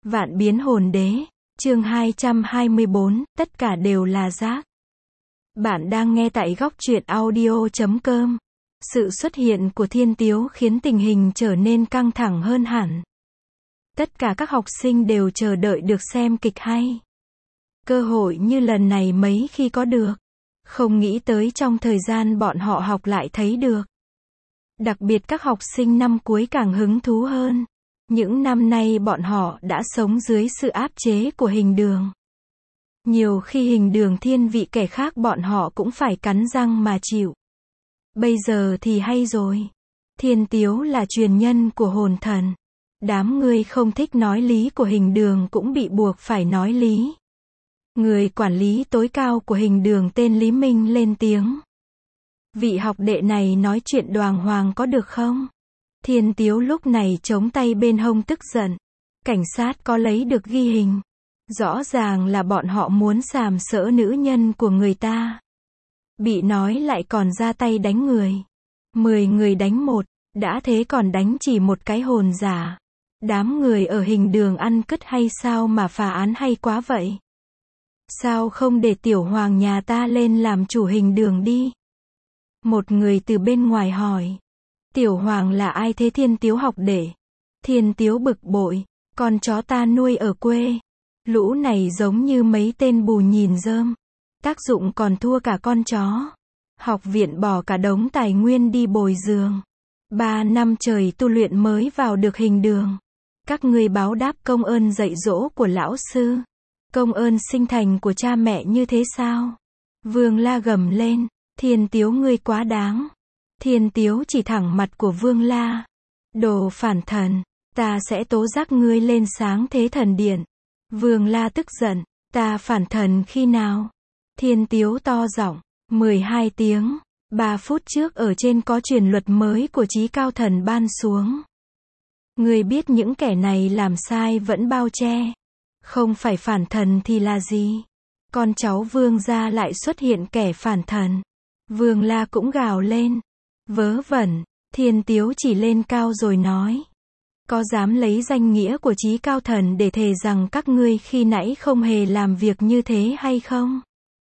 Vạn biến hồn đế, chương 224, tất cả đều là rác. Bạn đang nghe tại góc truyện audio.com. Sự xuất hiện của Thiên Tiếu khiến tình hình trở nên căng thẳng hơn hẳn. Tất cả các học sinh đều chờ đợi được xem kịch hay. Cơ hội như lần này mấy khi có được. Không nghĩ tới trong thời gian bọn họ học lại thấy được. Đặc biệt các học sinh năm cuối càng hứng thú hơn. Những năm nay bọn họ đã sống dưới sự áp chế của hình đường. Nhiều khi hình đường thiên vị kẻ khác bọn họ cũng phải cắn răng mà chịu. Bây giờ thì hay rồi. Thiên Tiếu là truyền nhân của hồn thần. Đám người không thích nói lý của hình đường cũng bị buộc phải nói lý. Người quản lý tối cao của hình đường tên Lý Minh lên tiếng. Vị học đệ này nói chuyện đoàng hoàng có được không? Thiên Tiếu lúc này chống tay bên hông tức giận. Cảnh sát có lấy được ghi hình. Rõ ràng là bọn họ muốn sàm sỡ nữ nhân của người ta. Bị nói lại còn ra tay đánh người. 10 người đánh một, đã thế còn đánh chỉ một cái hồn giả. Đám người ở hình đường ăn cứt hay sao mà phá án hay quá vậy? Sao không để tiểu hoàng nhà ta lên làm chủ hình đường đi? Một người từ bên ngoài hỏi. Tiểu hoàng là ai thế Thiên Tiếu học đệ? Thiên Tiếu bực bội. Con chó ta nuôi ở quê. Lũ này giống như mấy tên bù nhìn rơm. Tác dụng còn thua cả con chó. Học viện bỏ cả đống tài nguyên đi bồi dưỡng. 3 năm trời tu luyện mới vào được hình đường. Các ngươi báo đáp công ơn dạy dỗ của lão sư. Công ơn sinh thành của cha mẹ như thế sao? Vương La gầm lên. Thiên Tiếu ngươi quá đáng. Thiên Tiếu chỉ thẳng mặt của Vương La. Đồ phản thần, ta sẽ tố giác ngươi lên sáng thế thần điện. Vương La tức giận, ta phản thần khi nào? Thiên Tiếu to giọng, 12 tiếng, 3 phút trước ở trên có truyền luật mới của Chí Cao Thần ban xuống. Ngươi biết những kẻ này làm sai vẫn bao che. Không phải phản thần thì là gì? Con cháu Vương gia lại xuất hiện kẻ phản thần. Vương La cũng gào lên. Vớ vẩn, Thiên Tiếu chỉ lên cao rồi nói. Có dám lấy danh nghĩa của Chí Cao Thần để thề rằng các ngươi khi nãy không hề làm việc như thế hay không?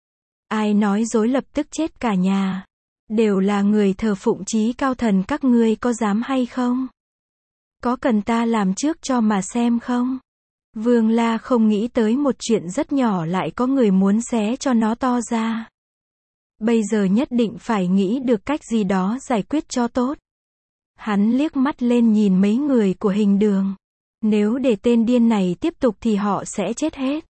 Ai nói dối lập tức chết cả nhà. Đều là người thờ phụng Chí Cao Thần, các ngươi có dám hay không? Có cần ta làm trước cho mà xem không? Vương La không nghĩ tới một chuyện rất nhỏ lại có người muốn xé cho nó to ra. Bây giờ nhất định phải nghĩ được cách gì đó giải quyết cho tốt. Hắn liếc mắt lên nhìn mấy người của hình đường. Nếu để tên điên này tiếp tục thì họ sẽ chết hết.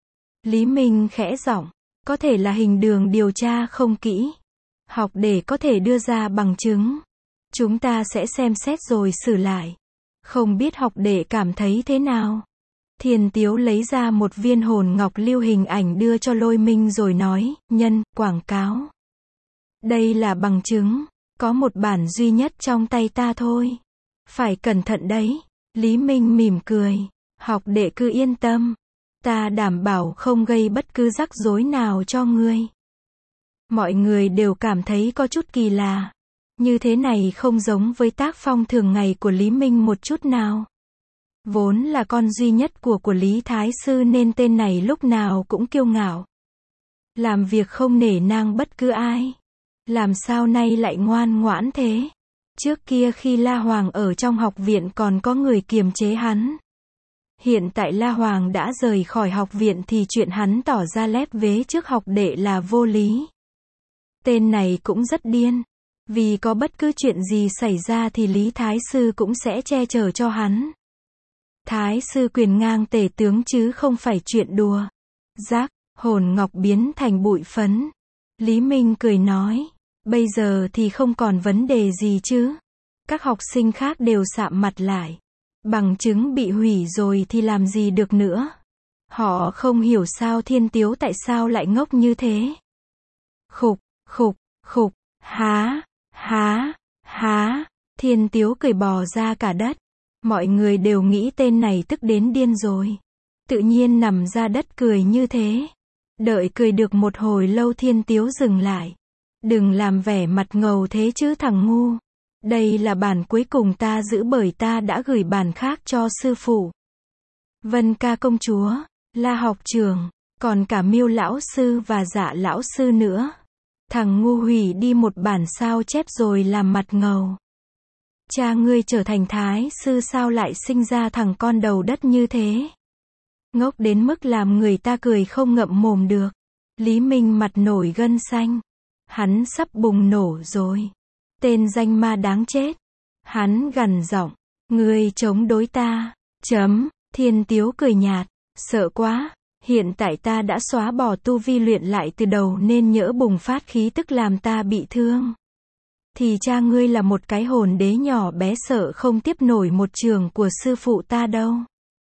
Lý Minh khẽ giọng. Có thể là hình đường điều tra không kỹ. Học để có thể đưa ra bằng chứng. Chúng ta sẽ xem xét rồi xử lại. Không biết học đệ cảm thấy thế nào? Thiên Tiếu lấy ra một viên hồn ngọc lưu hình ảnh đưa cho Lôi Minh rồi nói, nhân, quảng cáo. Đây là bằng chứng. Có một bản duy nhất trong tay ta thôi. Phải cẩn thận đấy. Lý Minh mỉm cười. Học đệ cứ yên tâm. Ta đảm bảo không gây bất cứ rắc rối nào cho ngươi. Mọi người đều cảm thấy có chút kỳ lạ. Như thế này không giống với tác phong thường ngày của Lý Minh một chút nào. Vốn là con duy nhất của Lý Thái Sư nên tên này lúc nào cũng kiêu ngạo. Làm việc không nể nang bất cứ ai. Làm sao nay lại ngoan ngoãn thế? Trước kia khi La Hoàng ở trong học viện còn có người kiềm chế hắn. Hiện tại La Hoàng đã rời khỏi học viện thì chuyện hắn tỏ ra lép vế trước học đệ là vô lý. Tên này cũng rất điên. Vì có bất cứ chuyện gì xảy ra thì Lý Thái Sư cũng sẽ che chở cho hắn. Thái Sư quyền ngang tể tướng chứ không phải chuyện đùa. Rác, hồn ngọc biến thành bụi phấn. Lý Minh cười nói. Bây giờ thì không còn vấn đề gì chứ. Các học sinh khác đều sạm mặt lại. Bằng chứng bị hủy rồi thì làm gì được nữa. Họ không hiểu sao Thiên Tiếu tại sao lại ngốc như thế. Khục, khục, khục, há, há, há. Thiên Tiếu cười bò ra cả đất. Mọi người đều nghĩ tên này tức đến điên rồi. Tự nhiên nằm ra đất cười như thế. Đợi cười được một hồi lâu Thiên Tiếu dừng lại. Đừng làm vẻ mặt ngầu thế chứ thằng ngu. Đây là bản cuối cùng ta giữ bởi ta đã gửi bản khác cho sư phụ. Vân Ca công chúa, La học trưởng, còn cả Miêu lão sư và Dạ lão sư nữa. Thằng ngu hủy đi một bản sao chép rồi làm mặt ngầu. Cha ngươi trở thành thái sư sao lại sinh ra thằng con đầu đất như thế? Ngốc đến mức làm người ta cười không ngậm mồm được. Lý Minh mặt nổi gân xanh. Hắn sắp bùng nổ rồi. Tên danh ma đáng chết. Hắn gằn giọng, ngươi chống đối ta. Thiên Tiếu cười nhạt, sợ quá, hiện tại ta đã xóa bỏ tu vi luyện lại từ đầu nên nhỡ bùng phát khí tức làm ta bị thương. Thì cha ngươi là một cái hồn đế nhỏ bé sợ không tiếp nổi một trường của sư phụ ta đâu.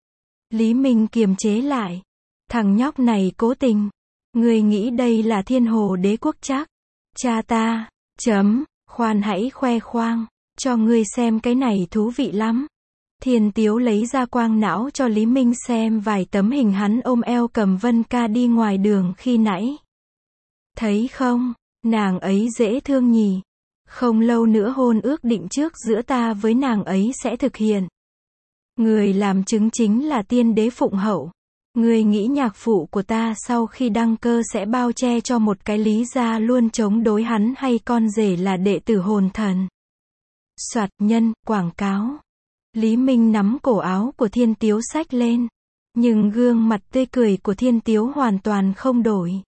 Lý Minh kiềm chế lại. Thằng nhóc này cố tình. Ngươi nghĩ đây là Thiên Hồ Đế quốc chắc? Cha ta, khoan hãy khoe khoang, cho ngươi xem cái này thú vị lắm. Thiên Tiếu lấy ra quang não cho Lý Minh xem vài tấm hình hắn ôm eo cầm Vân Ca đi ngoài đường khi nãy. Thấy không, nàng ấy dễ thương nhỉ. Không lâu nữa hôn ước định trước giữa ta với nàng ấy sẽ thực hiện. Người làm chứng chính là tiên đế Phụng Hậu. Người nghĩ nhạc phụ của ta sau khi đăng cơ sẽ bao che cho một cái Lý gia luôn chống đối hắn hay con rể là đệ tử hồn thần. Soạt nhân, quảng cáo. Lý Minh nắm cổ áo của Thiên Tiếu xách lên. Nhưng gương mặt tươi cười của Thiên Tiếu hoàn toàn không đổi.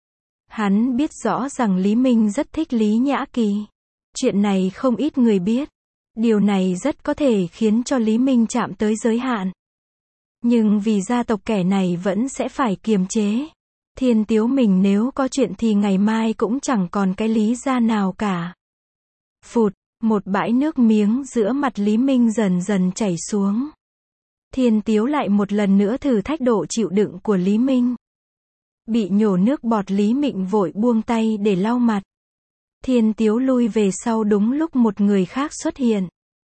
Hắn biết rõ rằng Lý Minh rất thích Lý Nhã Kỳ. Chuyện này không ít người biết. Điều này rất có thể khiến cho Lý Minh chạm tới giới hạn. Nhưng vì gia tộc kẻ này vẫn sẽ phải kiềm chế. Thiên Tiếu mình nếu có chuyện thì ngày mai cũng chẳng còn cái Lý gia nào cả. Phụt, một bãi nước miếng giữa mặt Lý Minh dần dần chảy xuống. Thiên Tiếu lại một lần nữa thử thách độ chịu đựng của Lý Minh. Bị nhổ nước bọt Lý Mịnh vội buông tay để lau mặt. Thiên Tiếu lui về sau đúng lúc một người khác xuất hiện.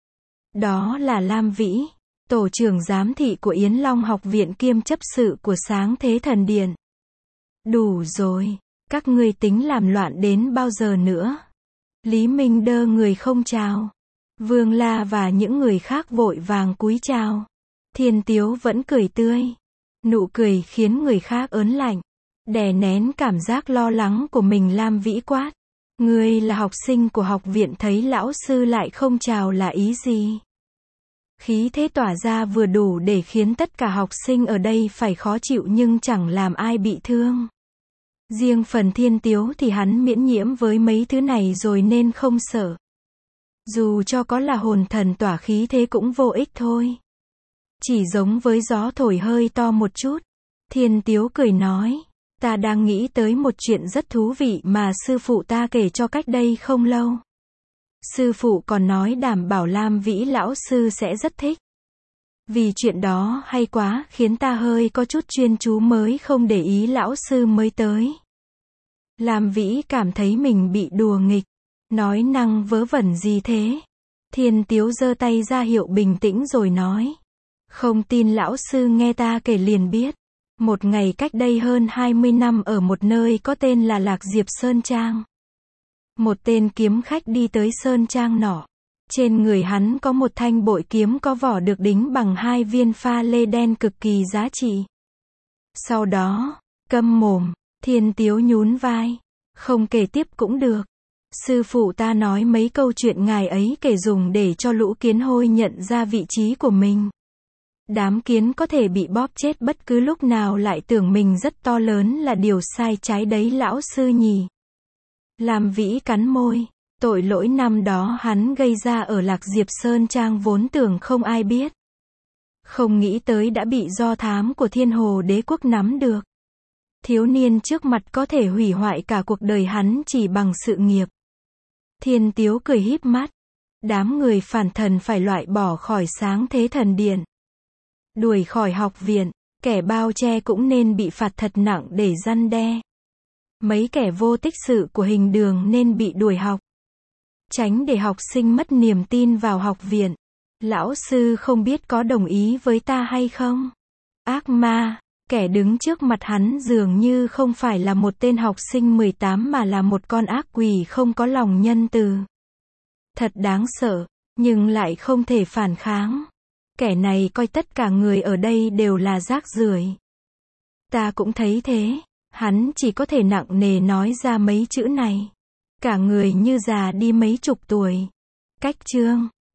Đó là Lam Vĩ, tổ trưởng giám thị của Yến Long học viện kiêm chấp sự của Sáng Thế Thần Điện. Đủ rồi, các ngươi tính làm loạn đến bao giờ nữa? Lý Minh đơ người không chào. Vương La và những người khác vội vàng cúi chào. Thiên Tiếu vẫn cười tươi. Nụ cười khiến người khác ớn lạnh. Đè nén cảm giác lo lắng của mình, Lam Vĩ quát. Ngươi là học sinh của học viện thấy lão sư lại không chào là ý gì? Khí thế tỏa ra vừa đủ để khiến tất cả học sinh ở đây phải khó chịu nhưng chẳng làm ai bị thương. Riêng phần Thiên Tiếu thì hắn miễn nhiễm với mấy thứ này rồi nên không sợ. Dù cho có là hồn thần tỏa khí thế cũng vô ích thôi. Chỉ giống với gió thổi hơi to một chút. Thiên Tiếu cười nói. Ta đang nghĩ tới một chuyện rất thú vị mà sư phụ ta kể cho cách đây không lâu. Sư phụ còn nói đảm bảo Lam Vĩ lão sư sẽ rất thích. Vì chuyện đó hay quá khiến ta hơi có chút chuyên chú mới không để ý lão sư mới tới. Lam Vĩ cảm thấy mình bị đùa nghịch. Nói năng vớ vẩn gì thế? Thiên Tiếu giơ tay ra hiệu bình tĩnh rồi nói. Không tin lão sư nghe ta kể liền biết. Một ngày cách đây hơn 20 năm ở một nơi có tên là Lạc Diệp Sơn Trang. Một tên kiếm khách đi tới Sơn Trang nọ. Trên người hắn có một thanh bội kiếm có vỏ được đính bằng 2 viên pha lê đen cực kỳ giá trị. Sau đó, câm mồm, Thiên Tiếu nhún vai. Không kể tiếp cũng được. Sư phụ ta nói mấy câu chuyện ngài ấy kể dùng để cho lũ kiến hôi nhận ra vị trí của mình. Đám kiến có thể bị bóp chết bất cứ lúc nào lại tưởng mình rất to lớn là điều sai trái đấy lão sư nhỉ. Lam Vĩ cắn môi. Tội lỗi năm đó hắn gây ra ở Lạc Diệp Sơn Trang vốn tưởng không ai biết. Không nghĩ tới đã bị do thám của Thiên Hồ Đế quốc nắm được. Thiếu niên trước mặt có thể hủy hoại cả cuộc đời hắn chỉ bằng sự nghiệp. Thiên Tiếu cười híp mắt. Đám người phản thần phải loại bỏ khỏi Sáng Thế Thần Điện. Đuổi khỏi học viện, kẻ bao che cũng nên bị phạt thật nặng để răn đe. Mấy kẻ vô tích sự của Hình Đường nên bị đuổi học. Tránh để học sinh mất niềm tin vào học viện. Lão sư không biết có đồng ý với ta hay không? Ác ma, kẻ đứng trước mặt hắn dường như không phải là một tên học sinh 18 mà là một con ác quỷ không có lòng nhân từ. Thật đáng sợ, nhưng lại không thể phản kháng. Kẻ này coi tất cả người ở đây đều là rác rưởi. Ta cũng thấy thế. Hắn chỉ có thể nặng nề nói ra mấy chữ này. Cả người như già đi mấy chục tuổi. Cách chương